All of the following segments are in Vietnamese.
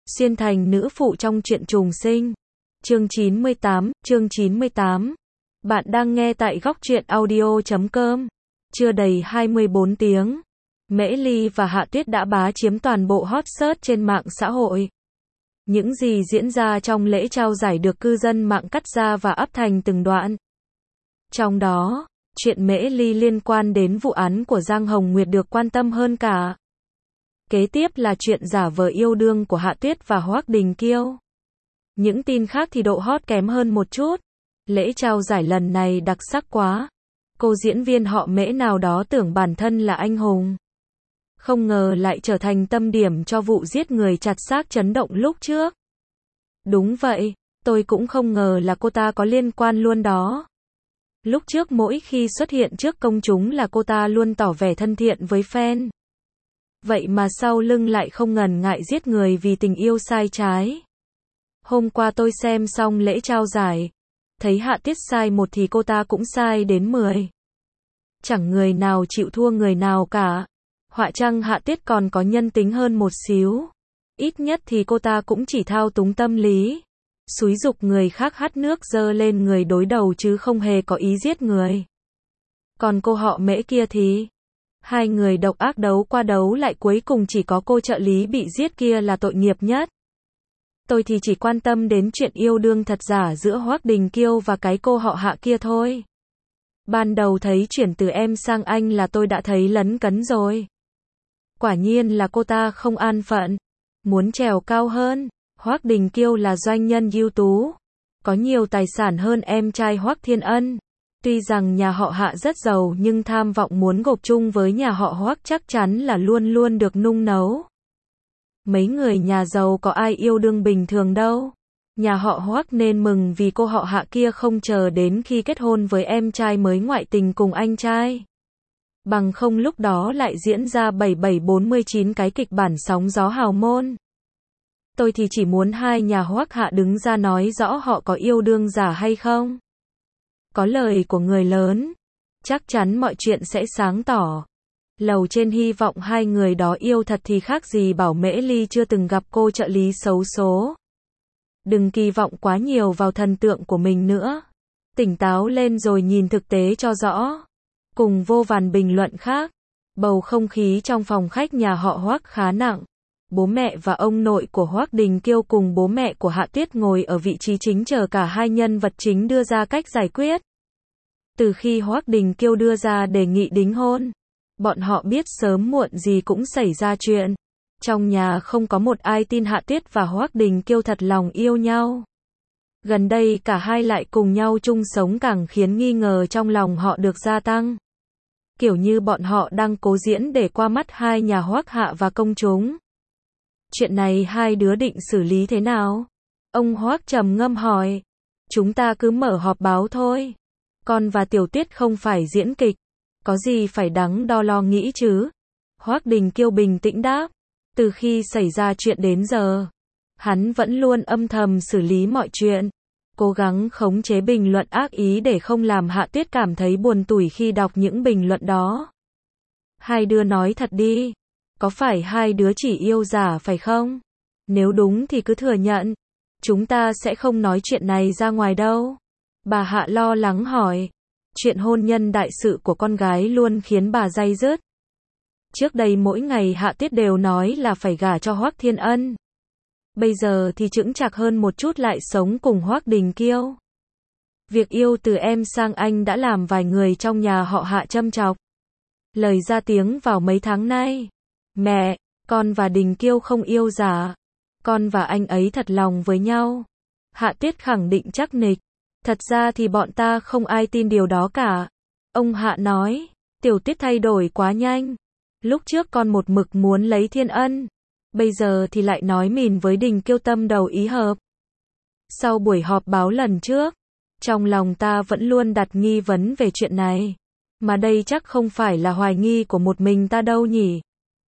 xuyên thành nữ phụ trong truyện trùng sinh. Chương 98. Bạn đang nghe tại góc truyện audio.com. Chưa đầy 24 tiếng, Mễ Ly và Hạ Tuyết đã bá chiếm toàn bộ hot search trên mạng xã hội. Những gì diễn ra trong lễ trao giải được cư dân mạng cắt ra và up thành từng đoạn. Trong đó, chuyện Mễ Ly liên quan đến vụ án của Giang Hồng Nguyệt được quan tâm hơn cả. Kế tiếp là chuyện giả vờ yêu đương của Hạ Tuyết và Hoắc Đình Kiêu. Những tin khác thì độ hot kém hơn một chút. Lễ trao giải lần này đặc sắc quá. Cô diễn viên họ Mễ nào đó tưởng bản thân là anh hùng. Không ngờ lại trở thành tâm điểm cho vụ giết người chặt xác chấn động lúc trước. Đúng vậy, tôi cũng không ngờ là cô ta có liên quan luôn đó. Lúc trước mỗi khi xuất hiện trước công chúng là cô ta luôn tỏ vẻ thân thiện với fan. Vậy mà sau lưng lại không ngần ngại giết người vì tình yêu sai trái. Hôm qua tôi xem xong lễ trao giải, thấy Hạ Tuyết sai một thì cô ta cũng sai đến 10. Chẳng người nào chịu thua người nào cả. Họa chăng Hạ Tuyết còn có nhân tính hơn một xíu. Ít nhất thì cô ta cũng chỉ thao túng tâm lý, xúi giục người khác hắt nước dơ lên người đối đầu chứ không hề có ý giết người. Còn cô họ Mễ kia thì, hai người độc ác đấu qua đấu lại cuối cùng chỉ có cô trợ lý bị giết kia là tội nghiệp nhất. Tôi thì chỉ quan tâm đến chuyện yêu đương thật giả giữa Hoắc Đình Kiêu và cái cô họ Hạ kia thôi. Ban đầu thấy chuyển từ em sang anh là tôi đã thấy lấn cấn rồi. Quả nhiên là cô ta không an phận, muốn trèo cao hơn. Hoắc Đình Kiêu là doanh nhân ưu tú, có nhiều tài sản hơn em trai Hoắc Thiên Ân. Tuy rằng nhà họ Hạ rất giàu nhưng tham vọng muốn gộp chung với nhà họ Hoắc chắc chắn là luôn luôn được nung nấu. Mấy người nhà giàu có ai yêu đương bình thường đâu. Nhà họ Hoắc nên mừng vì cô họ Hạ kia không chờ đến khi kết hôn với em trai mới ngoại tình cùng anh trai. Bằng không lúc đó lại diễn ra 7749 cái kịch bản sóng gió hào môn. Tôi thì chỉ muốn hai nhà Hoắc Hạ đứng ra nói rõ họ có yêu đương giả hay không. Có lời của người lớn, chắc chắn mọi chuyện sẽ sáng tỏ. Lầu trên hy vọng hai người đó yêu thật thì khác gì bảo Mễ Ly chưa từng gặp cô trợ lý xấu số. Đừng kỳ vọng quá nhiều vào thần tượng của mình nữa. Tỉnh táo lên rồi nhìn thực tế cho rõ. Cùng vô vàn bình luận khác, bầu không khí trong phòng khách nhà họ Hoắc khá nặng. Bố mẹ và ông nội của Hoắc Đình Kiêu cùng bố mẹ của Hạ Tuyết ngồi ở vị trí chính chờ cả hai nhân vật chính đưa ra cách giải quyết. Từ khi Hoắc Đình Kiêu đưa ra đề nghị đính hôn, bọn họ biết sớm muộn gì cũng xảy ra chuyện. Trong nhà không có một ai tin Hạ Tuyết và Hoắc Đình Kiêu thật lòng yêu nhau. Gần đây cả hai lại cùng nhau chung sống càng khiến nghi ngờ trong lòng họ được gia tăng. Kiểu như bọn họ đang cố diễn để qua mắt hai nhà Hoắc Hạ và công chúng. Chuyện này hai đứa định xử lý thế nào? Ông Hoắc trầm ngâm hỏi. Chúng ta cứ mở họp báo thôi. Con và Tiểu Tuyết không phải diễn kịch. Có gì phải đắn đo lo nghĩ chứ? Hoắc Đình Kiêu bình tĩnh đáp. Từ khi xảy ra chuyện đến giờ, hắn vẫn luôn âm thầm xử lý mọi chuyện. Cố gắng khống chế bình luận ác ý để không làm Hạ Tuyết cảm thấy buồn tủi khi đọc những bình luận đó. Hai đứa nói thật đi. Có phải hai đứa chỉ yêu giả phải không? Nếu đúng thì cứ thừa nhận. Chúng ta sẽ không nói chuyện này ra ngoài đâu. Bà Hạ lo lắng hỏi. Chuyện hôn nhân đại sự của con gái luôn khiến bà day dứt. Trước đây mỗi ngày Hạ Tuyết đều nói là phải gả cho Hoắc Thiên Ân. Bây giờ thì chững chạc hơn một chút lại sống cùng Hoắc Đình Kiêu. Việc yêu từ em sang anh đã làm vài người trong nhà họ Hạ châm chọc. Lời ra tiếng vào mấy tháng nay. Mẹ, con và Đình Kiêu không yêu giả. Con và anh ấy thật lòng với nhau. Hạ Tuyết khẳng định chắc nịch. Thật ra thì bọn ta không ai tin điều đó cả. Ông Hạ nói, Tiểu Tuyết thay đổi quá nhanh. Lúc trước con một mực muốn lấy Thiên Ân. Bây giờ thì lại nói mìn với Đình Kiêu tâm đầu ý hợp. Sau buổi họp báo lần trước, trong lòng ta vẫn luôn đặt nghi vấn về chuyện này. Mà đây chắc không phải là hoài nghi của một mình ta đâu nhỉ.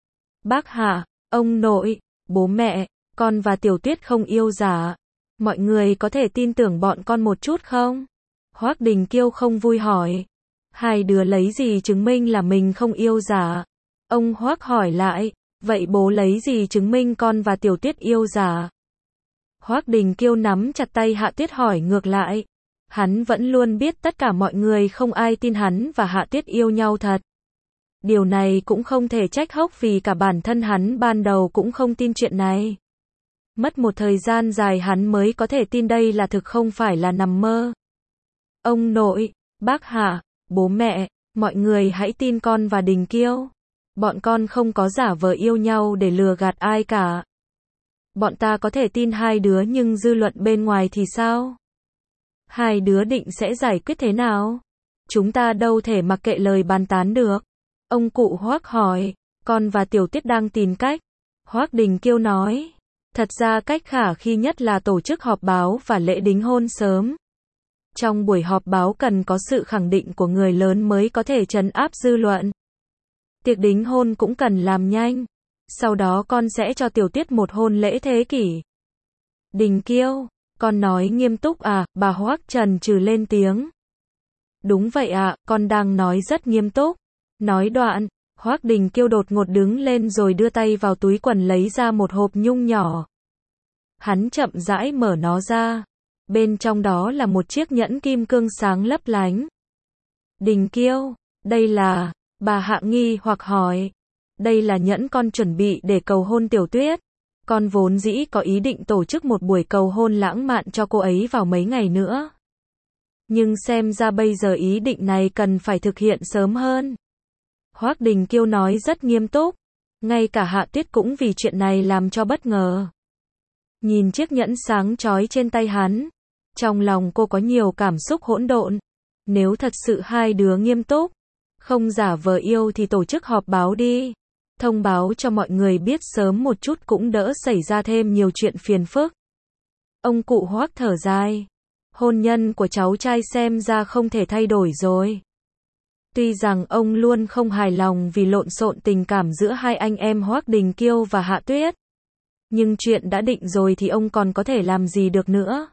Bác Hạ, ông nội, bố mẹ, con và Tiểu Tuyết không yêu giả. Mọi người có thể tin tưởng bọn con một chút không? Hoắc Đình Kiêu không vui hỏi. Hai đứa lấy gì chứng minh là mình không yêu giả? Ông Hoắc hỏi lại. Vậy bố lấy gì chứng minh con và Tiểu Tuyết yêu giả? Hoắc Đình Kiêu nắm chặt tay Hạ Tuyết hỏi ngược lại. Hắn vẫn luôn biết tất cả mọi người không ai tin hắn và Hạ Tuyết yêu nhau thật. Điều này cũng không thể trách Hốc vì cả bản thân hắn ban đầu cũng không tin chuyện này. Mất một thời gian dài hắn mới có thể tin đây là thực không phải là nằm mơ. Ông nội, bác Hạ, bố mẹ, mọi người hãy tin con và Đình Kiêu. Bọn con không có giả vờ yêu nhau để lừa gạt ai cả. Bọn ta có thể tin hai đứa nhưng dư luận bên ngoài thì sao? Hai đứa định sẽ giải quyết thế nào? Chúng ta đâu thể mặc kệ lời bàn tán được. Ông cụ Hoắc hỏi, con và Tiểu Tuyết đang tìm cách. Hoắc Đình Kiêu nói, thật ra cách khả khi nhất là tổ chức họp báo và lễ đính hôn sớm. Trong buổi họp báo cần có sự khẳng định của người lớn mới có thể trấn áp dư luận. Tiệc đính hôn cũng cần làm nhanh. Sau đó con sẽ cho Tiểu Tuyết một hôn lễ thế kỷ. Đình Kiêu, con nói nghiêm túc à? Bà Hoắc trần trừ lên tiếng. Đúng vậy ạ, con đang nói rất nghiêm túc. Nói đoạn, Hoắc Đình Kiêu đột ngột đứng lên rồi đưa tay vào túi quần lấy ra một hộp nhung nhỏ. Hắn chậm rãi mở nó ra. Bên trong đó là một chiếc nhẫn kim cương sáng lấp lánh. Đình Kiêu, đây là... Bà Hạ nghi hoặc hỏi. Đây là nhẫn con chuẩn bị để cầu hôn Tiểu Tuyết. Con vốn dĩ có ý định tổ chức một buổi cầu hôn lãng mạn cho cô ấy vào mấy ngày nữa. Nhưng xem ra bây giờ ý định này cần phải thực hiện sớm hơn. Hoắc Đình Kiêu nói rất nghiêm túc. Ngay cả Hạ Tuyết cũng vì chuyện này làm cho bất ngờ. Nhìn chiếc nhẫn sáng chói trên tay hắn. Trong lòng cô có nhiều cảm xúc hỗn độn. Nếu thật sự hai đứa nghiêm túc, không giả vờ yêu thì tổ chức họp báo đi. Thông báo cho mọi người biết sớm một chút cũng đỡ xảy ra thêm nhiều chuyện phiền phức. Ông cụ Hoắc thở dài. Hôn nhân của cháu trai xem ra không thể thay đổi rồi. Tuy rằng ông luôn không hài lòng vì lộn xộn tình cảm giữa hai anh em Hoắc Đình Kiêu và Hạ Tuyết. Nhưng chuyện đã định rồi thì ông còn có thể làm gì được nữa.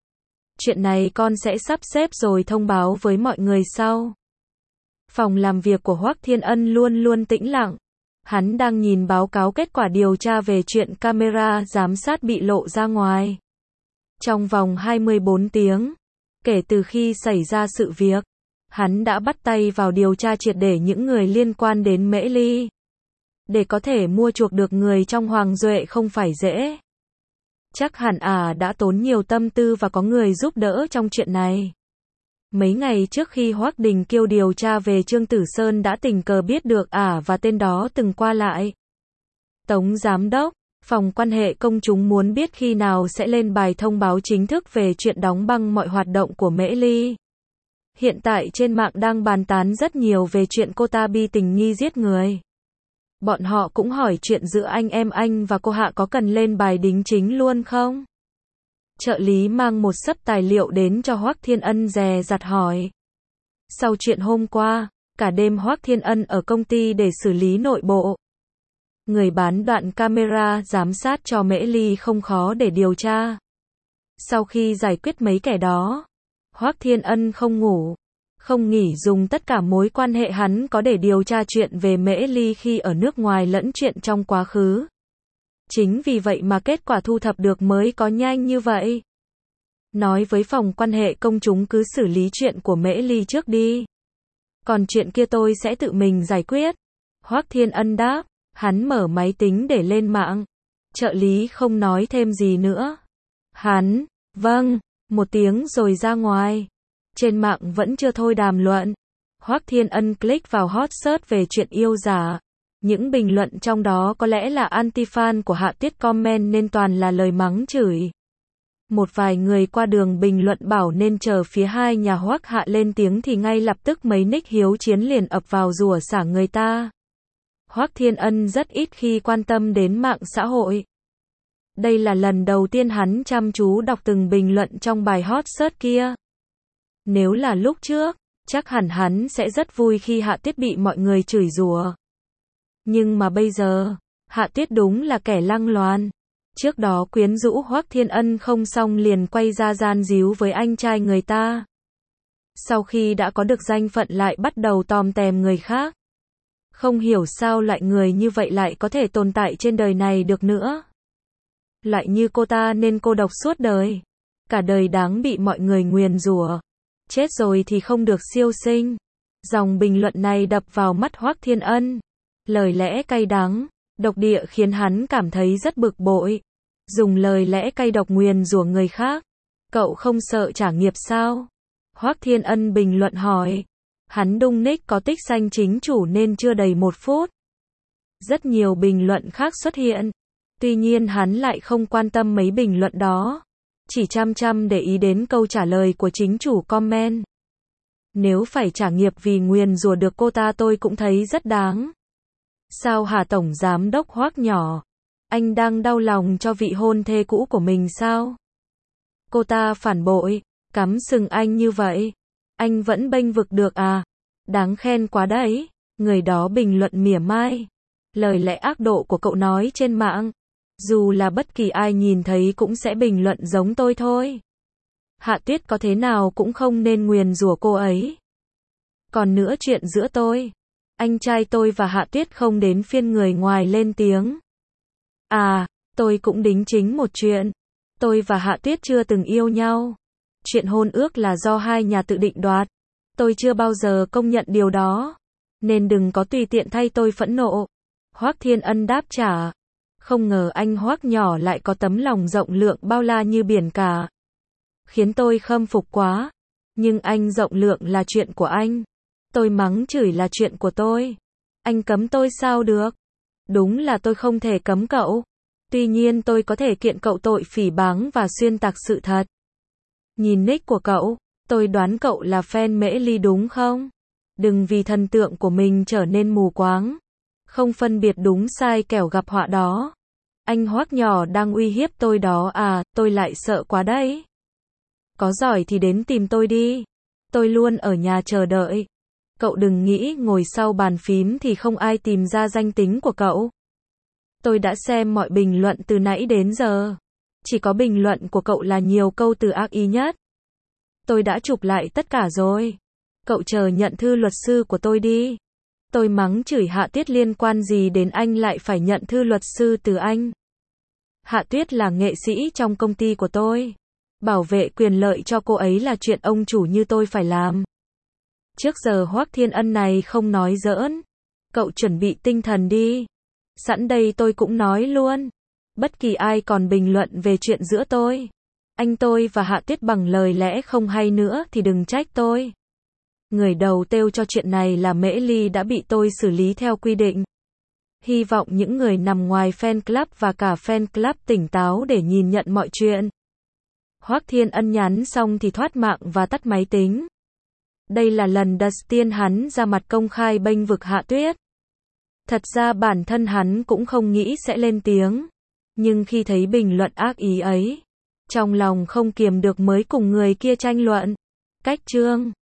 Chuyện này con sẽ sắp xếp rồi thông báo với mọi người sau. Phòng làm việc của Hoắc Thiên Ân luôn luôn tĩnh lặng. Hắn đang nhìn báo cáo kết quả điều tra về chuyện camera giám sát bị lộ ra ngoài. Trong vòng 24 tiếng, kể từ khi xảy ra sự việc, hắn đã bắt tay vào điều tra triệt để những người liên quan đến Mễ Ly. Để có thể mua chuộc được người trong Hoàng Duệ không phải dễ. Chắc hẳn đã tốn nhiều tâm tư và có người giúp đỡ trong chuyện này. Mấy ngày trước khi Hoắc Đình Kiêu điều tra về Trương Tử Sơn đã tình cờ biết được và tên đó từng qua lại. Tống Giám đốc, phòng quan hệ công chúng muốn biết khi nào sẽ lên bài thông báo chính thức về chuyện đóng băng mọi hoạt động của Mễ Ly. Hiện tại trên mạng đang bàn tán rất nhiều về chuyện cô ta bi tình nghi giết người. Bọn họ cũng hỏi chuyện giữa anh em anh và cô Hạ có cần lên bài đính chính luôn không? Trợ lý mang một xấp tài liệu đến cho Hoắc Thiên Ân dè dặt hỏi. Sau chuyện hôm qua, cả đêm Hoắc Thiên Ân ở công ty để xử lý nội bộ. Người bán đoạn camera giám sát cho Mễ Ly không khó để điều tra. Sau khi giải quyết mấy kẻ đó, Hoắc Thiên Ân không ngủ, không nghỉ dùng tất cả mối quan hệ hắn có để điều tra chuyện về Mễ Ly khi ở nước ngoài lẫn chuyện trong quá khứ. Chính vì vậy mà kết quả thu thập được mới có nhanh như vậy. Nói với phòng quan hệ công chúng cứ xử lý chuyện của Mễ Ly trước đi. Còn chuyện kia tôi sẽ tự mình giải quyết. Hoắc Thiên Ân đáp, hắn mở máy tính để lên mạng. Trợ lý không nói thêm gì nữa. Hắn, vâng, một tiếng rồi ra ngoài. Trên mạng vẫn chưa thôi đàm luận. Hoắc Thiên Ân click vào hot search về chuyện yêu giả. Những bình luận trong đó có lẽ là anti-fan của Hạ Tuyết comment nên toàn là lời mắng chửi. Một vài người qua đường bình luận bảo nên chờ phía hai nhà Hoắc Hạ lên tiếng thì ngay lập tức mấy nick hiếu chiến liền ập vào rủa xả người ta. Hoắc Thiên Ân rất ít khi quan tâm đến mạng xã hội. Đây là lần đầu tiên hắn chăm chú đọc từng bình luận trong bài hot search kia. Nếu là lúc trước, chắc hẳn hắn sẽ rất vui khi Hạ Tuyết bị mọi người chửi rủa. Nhưng mà bây giờ, Hạ Tuyết đúng là kẻ lăng loàn. Trước đó quyến rũ Hoắc Thiên Ân không xong liền quay ra gian díu với anh trai người ta. Sau khi đã có được danh phận lại bắt đầu tòm tèm người khác. Không hiểu sao loại người như vậy lại có thể tồn tại trên đời này được nữa. Loại như cô ta nên cô độc suốt đời. Cả đời đáng bị mọi người nguyền rủa. Chết rồi thì không được siêu sinh. Dòng bình luận này đập vào mắt Hoắc Thiên Ân. Lời lẽ cay đắng, độc địa khiến hắn cảm thấy rất bực bội. Dùng lời lẽ cay độc nguyền rủa người khác. Cậu không sợ trả nghiệp sao? Hoắc Thiên Ân bình luận hỏi. Hắn đung nick có tích xanh chính chủ nên chưa đầy 1 phút. Rất nhiều bình luận khác xuất hiện. Tuy nhiên hắn lại không quan tâm mấy bình luận đó. Chỉ chăm để ý đến câu trả lời của chính chủ comment. Nếu phải trả nghiệp vì nguyền rủa được cô ta tôi cũng thấy rất đáng. Sao hả tổng giám đốc Hoắc nhỏ? Anh đang đau lòng cho vị hôn thê cũ của mình sao? Cô ta phản bội, cắm sừng anh như vậy. Anh vẫn bênh vực được à? Đáng khen quá đấy. Người đó bình luận mỉa mai. Lời lẽ ác độ của cậu nói trên mạng. Dù là bất kỳ ai nhìn thấy cũng sẽ bình luận giống tôi thôi. Hạ Tuyết có thế nào cũng không nên nguyền rủa cô ấy. Còn nữa chuyện giữa tôi. Anh trai tôi và Hạ Tuyết không đến phiên người ngoài lên tiếng. À, tôi cũng đính chính một chuyện. Tôi và Hạ Tuyết chưa từng yêu nhau. Chuyện hôn ước là do hai nhà tự định đoạt. Tôi chưa bao giờ công nhận điều đó. Nên đừng có tùy tiện thay tôi phẫn nộ. Hoắc Thiên Ân đáp trả. Không ngờ anh Hoắc nhỏ lại có tấm lòng rộng lượng bao la như biển cả. Khiến tôi khâm phục quá. Nhưng anh rộng lượng là chuyện của anh. Tôi mắng chửi là chuyện của tôi. Anh cấm tôi sao được? Đúng là tôi không thể cấm cậu. Tuy nhiên tôi có thể kiện cậu tội phỉ báng và xuyên tạc sự thật. Nhìn nick của cậu, tôi đoán cậu là fan Mễ Ly đúng không? Đừng vì thần tượng của mình trở nên mù quáng. Không phân biệt đúng sai kẻo gặp họa đó. Anh Hoắc nhỏ đang uy hiếp tôi đó à, tôi lại sợ quá đấy. Có giỏi thì đến tìm tôi đi. Tôi luôn ở nhà chờ đợi. Cậu đừng nghĩ ngồi sau bàn phím thì không ai tìm ra danh tính của cậu. Tôi đã xem mọi bình luận từ nãy đến giờ. Chỉ có bình luận của cậu là nhiều câu từ ác ý nhất. Tôi đã chụp lại tất cả rồi. Cậu chờ nhận thư luật sư của tôi đi. Tôi mắng chửi Hạ Tuyết liên quan gì đến anh lại phải nhận thư luật sư từ anh. Hạ Tuyết là nghệ sĩ trong công ty của tôi. Bảo vệ quyền lợi cho cô ấy là chuyện ông chủ như tôi phải làm. Trước giờ Hoắc Thiên Ân này không nói giỡn. Cậu chuẩn bị tinh thần đi. Sẵn đây tôi cũng nói luôn. Bất kỳ ai còn bình luận về chuyện giữa anh tôi và Hạ Tuyết bằng lời lẽ không hay nữa thì đừng trách tôi. Người đầu têu cho chuyện này là Mễ Ly đã bị tôi xử lý theo quy định. Hy vọng những người nằm ngoài fan club và cả fan club tỉnh táo để nhìn nhận mọi chuyện. Hoắc Thiên Ân nhắn xong thì thoát mạng và tắt máy tính. Đây là lần đầu tiên hắn ra mặt công khai bênh vực Hạ Tuyết. Thật ra bản thân hắn cũng không nghĩ sẽ lên tiếng. Nhưng khi thấy bình luận ác ý ấy, trong lòng không kiềm được mới cùng người kia tranh luận. Cách chương